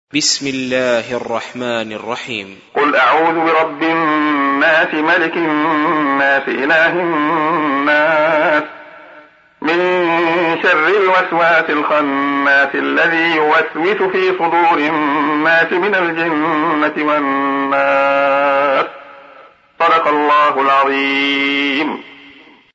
بسم الله الرحمن الرحيم. قل أعوذ برب الناس ملك الناس إله الناس من شر الوسواس الخناس الذي يوسوس في صدور الناس من الجنة والناس. صدق الله العظيم.